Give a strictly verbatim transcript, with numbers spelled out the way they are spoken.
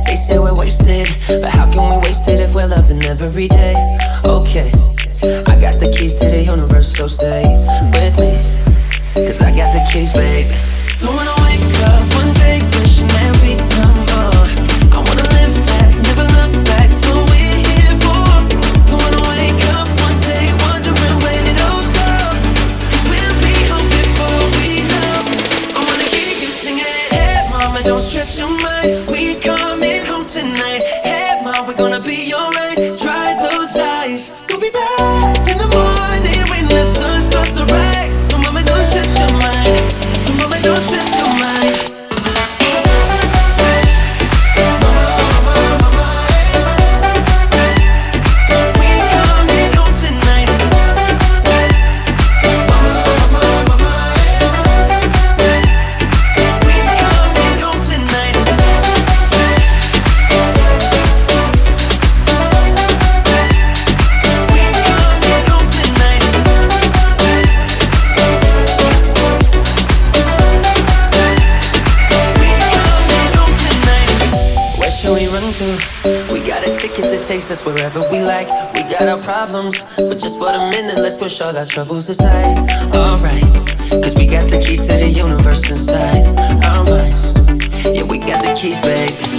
They say we're wasted, but how can we waste it if we're loving every day? Okay, I got the keys to the universe, so stay with me, cause I got the keys, babe. Don't wanna wake up one day wishing that we'd done more. I wanna live fast, never look back, it's what we're here for. Don't wanna wake up one day wondering where it all go, cause we'll be home before we know. I wanna hear you singing it. Hey mama, don't stress your mind, we coming home tonight. Hey mama, we're gonna be alright. Dry those eyes, we'll be back in the morning when the sun starts to rise. So mama, don't stress your mind, so mama, don't stress your mind. We got a ticket that takes us wherever we like. We got our problems, but just for the minute, let's push all our troubles aside. Alright, cause we got the keys to the universe inside our minds. Yeah, we got the keys, babe.